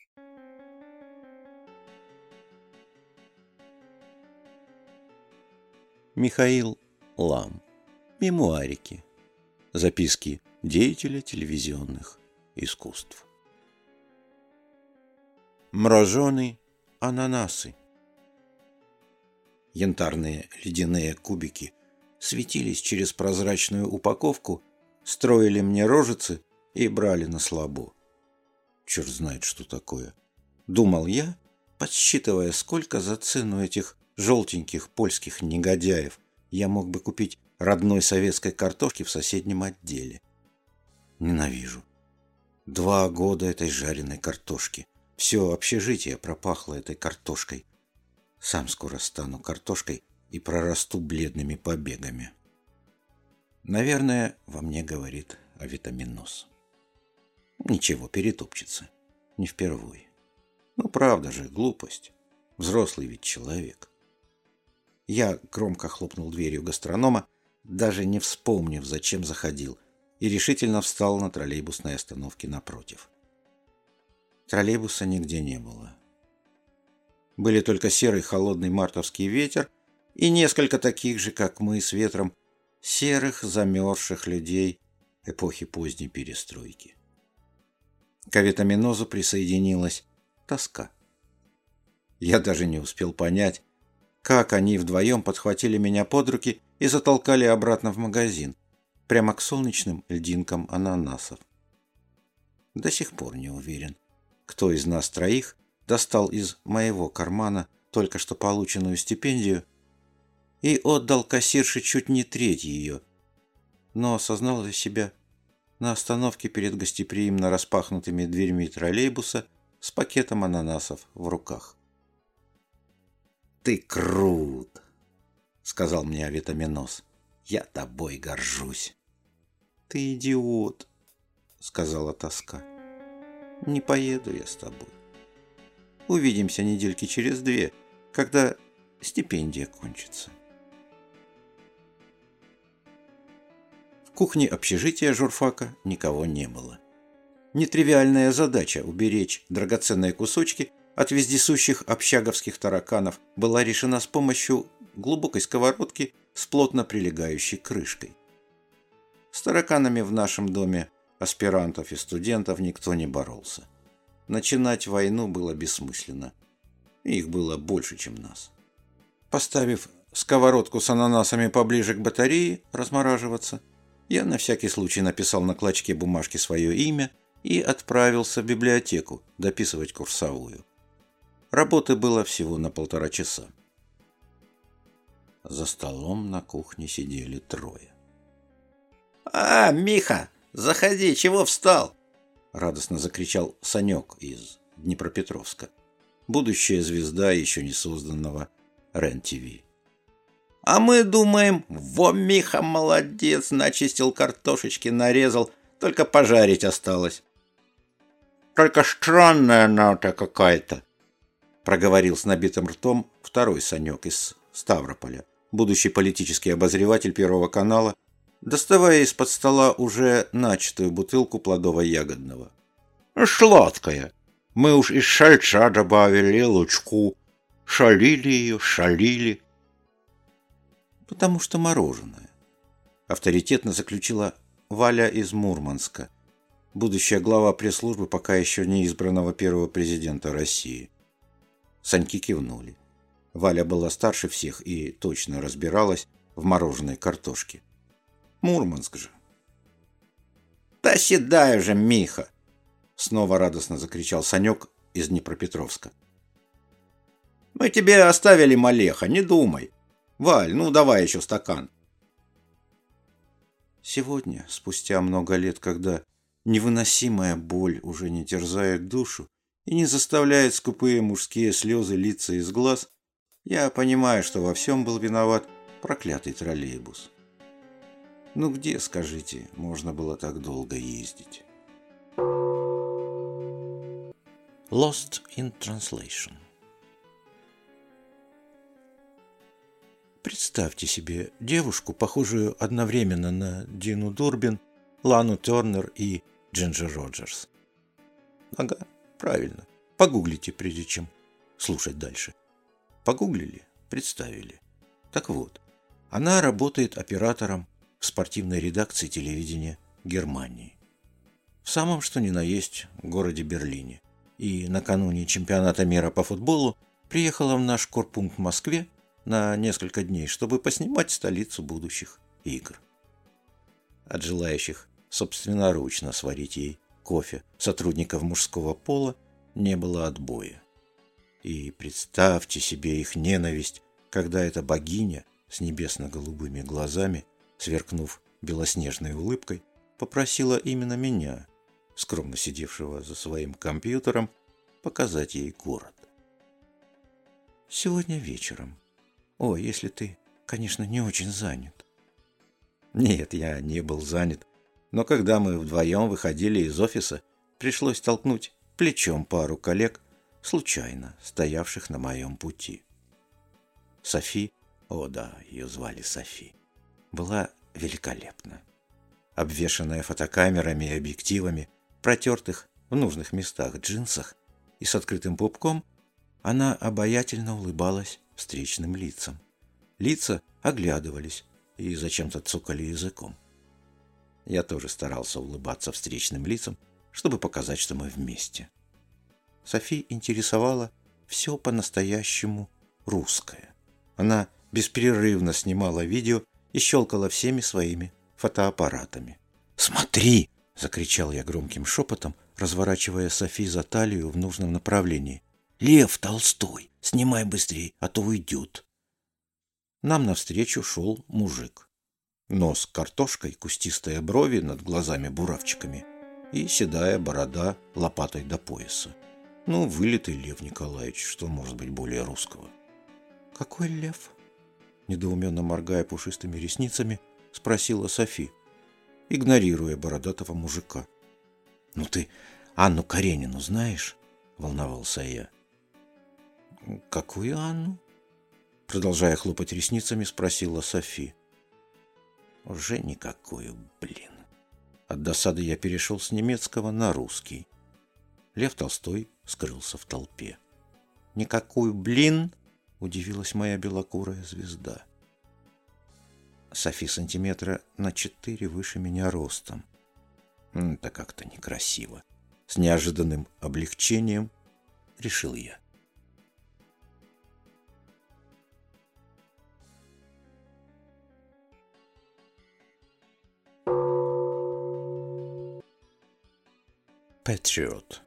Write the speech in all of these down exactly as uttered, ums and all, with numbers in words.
Михаил Лам. Мемуарики. Записки деятеля телевизионных искусств. Мороженые ананасы. Янтарные ледяные кубики светились через прозрачную упаковку, строили мне рожицы и брали на слабо. Черт знает, что такое. Думал я, подсчитывая, сколько за цену этих желтеньких польских негодяев я мог бы купить родной советской картошки в соседнем отделе. Ненавижу. Два года этой жареной картошки. Все общежитие пропахло этой картошкой. Сам скоро стану картошкой и прорасту бледными побегами. Наверное, во мне говорит авитаминоз. Ничего, перетопчется. Не впервой. Ну, правда же, глупость. Взрослый ведь человек. Я громко хлопнул дверью гастронома, даже не вспомнив, зачем заходил, и решительно встал на троллейбусной остановке напротив. Троллейбуса нигде не было. Были только серый холодный мартовский ветер и несколько таких же, как мы, с ветром, серых замерзших людей эпохи поздней перестройки. К авитаминозу присоединилась тоска. Я даже не успел понять, как они вдвоем подхватили меня под руки и затолкали обратно в магазин, прямо к солнечным льдинкам ананасов. До сих пор не уверен, кто из нас троих достал из моего кармана только что полученную стипендию и отдал кассирше чуть не треть ее, но осознал для себя на остановке перед гостеприимно распахнутыми дверьми троллейбуса с пакетом ананасов в руках. «Ты крут!» — сказал мне авитаминоз. «Я тобой горжусь!» «Ты идиот!» — сказала тоска. «Не поеду я с тобой. Увидимся недельки через две, когда стипендия кончится». В кухне общежития журфака никого не было. Нетривиальная задача уберечь драгоценные кусочки от вездесущих общаговских тараканов была решена с помощью глубокой сковородки с плотно прилегающей крышкой. С тараканами в нашем доме аспирантов и студентов никто не боролся. Начинать войну было бессмысленно. Их было больше, чем нас. Поставив сковородку с ананасами поближе к батарее размораживаться, я на всякий случай написал на клочке бумажки свое имя и отправился в библиотеку дописывать курсовую. Работы было всего на полтора часа. За столом на кухне сидели трое. «А, Миха, заходи, чего встал?» — радостно закричал Санек из Днепропетровска, будущая звезда еще не созданного РЕН-ТВ. «А мы думаем, во, Миха, молодец, начистил картошечки, нарезал, только пожарить осталось». «Только странная она-то какая-то», — проговорил с набитым ртом второй Санек из Ставрополя, будущий политический обозреватель Первого канала, доставая из-под стола уже начатую бутылку плодово-ягодного. «Сладкая. Мы уж из шальца добавили лучку. Шалили ее, шалили». «Потому что мороженое», — авторитетно заключила Валя из Мурманска, будущая глава пресс-службы пока еще не избранного первого президента России. Саньки кивнули. Валя была старше всех и точно разбиралась в мороженой картошке. Мурманск же. «Да седай уже, Миха!» — снова радостно закричал Санек из Днепропетровска. «Мы тебе оставили Малеха, не думай. Валь, ну давай еще стакан». Сегодня, спустя много лет, когда невыносимая боль уже не терзает душу и не заставляет скупые мужские слезы литься из глаз, я понимаю, что во всем был виноват проклятый троллейбус. Ну где, скажите, можно было так долго ездить? Lost in Translation. Представьте себе девушку, похожую одновременно на Дину Дурбин, Лану Тернер и Джинджер Роджерс. Ага, правильно, Погуглите, прежде чем слушать дальше. Погуглили, представили. Так вот, она работает оператором в спортивной редакции телевидения Германии. В самом что ни на есть городе Берлине. И накануне чемпионата мира по футболу приехала в наш корпункт в Москве на несколько дней, чтобы поснимать столицу будущих игр. От желающих собственноручно сварить ей кофе сотрудников мужского пола не было отбоя. И представьте себе их ненависть, когда эта богиня с небесно-голубыми глазами, сверкнув белоснежной улыбкой, попросила именно меня, скромно сидевшего за своим компьютером, показать ей город. Сегодня вечером. О, если ты, конечно, не очень занят. Нет, я не был занят, но когда мы вдвоем выходили из офиса, пришлось толкнуть плечом пару коллег, случайно стоявших на моем пути. Софи, о да, ее звали Софи, была великолепна. Обвешанная фотокамерами и объективами, протертых в нужных местах джинсах и с открытым пупком, она обаятельно улыбалась встречным лицам. Лица оглядывались и зачем-то цокали языком. Я тоже старался улыбаться встречным лицам, чтобы показать, что мы вместе. Софи интересовала все по-настоящему русское. Она беспрерывно снимала видео и щелкала всеми своими фотоаппаратами. «Смотри!» — закричал я громким шепотом, разворачивая Софи за талию в нужном направлении. «Лев Толстой! Снимай быстрей, а то уйдет!» Нам навстречу шел мужик. Нос картошкой, кустистые брови над глазами-буравчиками и седая борода лопатой до пояса. Ну, вылитый Лев Николаевич, что может быть более русского? «Какой лев?» Недоуменно моргая пушистыми ресницами, спросила Софи, игнорируя бородатого мужика. «Ну ты Анну Каренину знаешь?» — волновался я. «Какую Анну?» — продолжая хлопать ресницами, спросила Софи. «Уже никакую, блин». От досады я перешел с немецкого на русский. Лев Толстой скрылся в толпе. «Никакую, блин?» — удивилась моя белокурая звезда. Софи сантиметра на четыре выше меня ростом. Это как-то некрасиво. С неожиданным облегчением решил я. Patriot.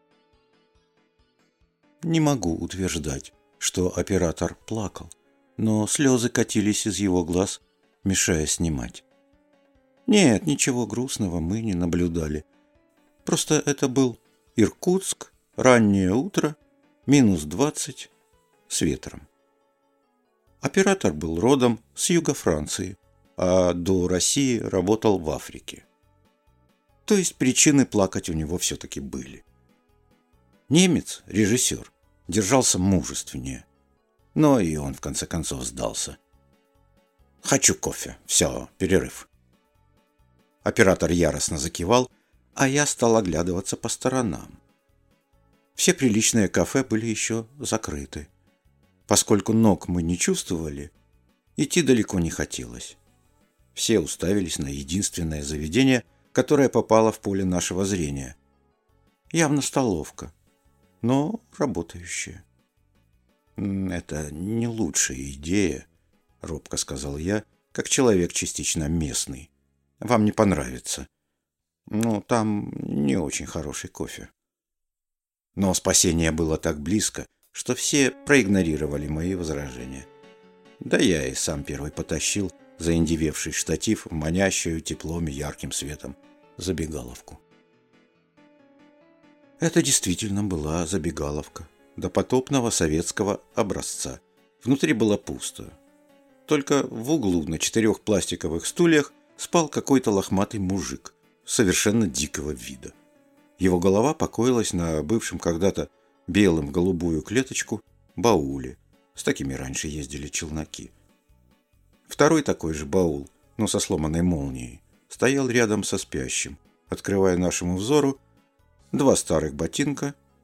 Не могу утверждать, что оператор плакал, но слезы катились из его глаз, мешая снимать. Нет, ничего грустного мы не наблюдали. Просто это был Иркутск, раннее утро, минус двадцать, с ветром. Оператор был родом с юга Франции, а до России работал в Африке. То есть причины плакать у него все-таки были. Немец, режиссер, держался мужественнее, но и он в конце концов сдался. «Хочу кофе. Все, перерыв». Оператор яростно закивал, а я стал оглядываться по сторонам. Все приличные кафе были еще закрыты. Поскольку ног мы не чувствовали, идти далеко не хотелось. Все уставились на единственное заведение, которое попало в поле нашего зрения. Явно столовка, но работающая. «Это не лучшая идея», — робко сказал я, как человек частично местный. «Вам не понравится. Ну, там не очень хороший кофе». Но спасение было так близко, что все проигнорировали мои возражения. Да я и сам первый потащил заиндевевший штатив в манящую теплом и ярким светом забегаловку. Это действительно была забегаловка допотопного советского образца. Внутри было пусто. Только в углу на четырех пластиковых стульях спал какой-то лохматый мужик совершенно дикого вида. Его голова покоилась на бывшем когда-то белым в голубую клеточку бауле. С такими раньше ездили челноки. Второй такой же баул, но со сломанной молнией, стоял рядом со спящим, открывая нашему взору два старых ботинка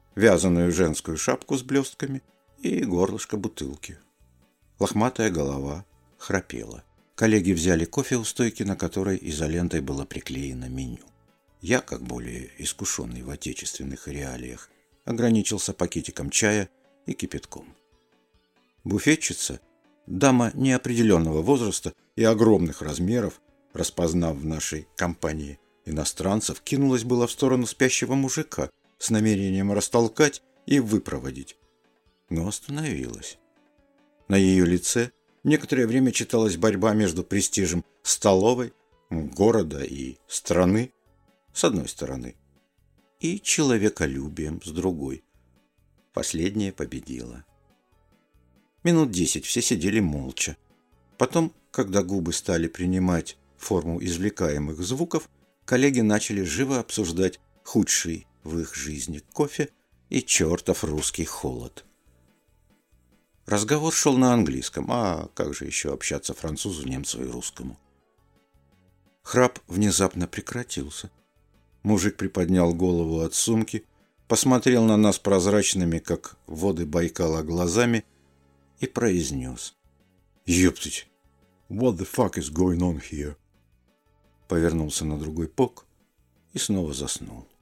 вязаную женскую шапку с блестками и горлышко бутылки. Лохматая голова храпела. Коллеги взяли кофе у стойки, на которой изолентой было приклеено меню. Я, как более искушенный в отечественных реалиях, ограничился пакетиком чая и кипятком. Буфетчица, дама неопределенного возраста и огромных размеров, распознав в нашей компании иностранцев, кинулась была в сторону спящего мужика с намерением растолкать и выпроводить, но остановилась. На ее лице некоторое время читалась борьба между престижем столовой, города и страны с одной стороны и человеколюбием с другой. Последняя победила. Минут десять все сидели молча. Потом, когда губы стали принимать форму извлекаемых звуков, коллеги начали живо обсуждать худший в их жизни кофе и чертов русский холод. Разговор шел на английском, а как же еще общаться французу, немцу и русскому? Храп внезапно прекратился. Мужик приподнял голову от сумки, посмотрел на нас прозрачными, как воды Байкала, глазами и произнес: «Ёптать, what the fuck is going on here?» Повернулся на другой бок и снова заснул.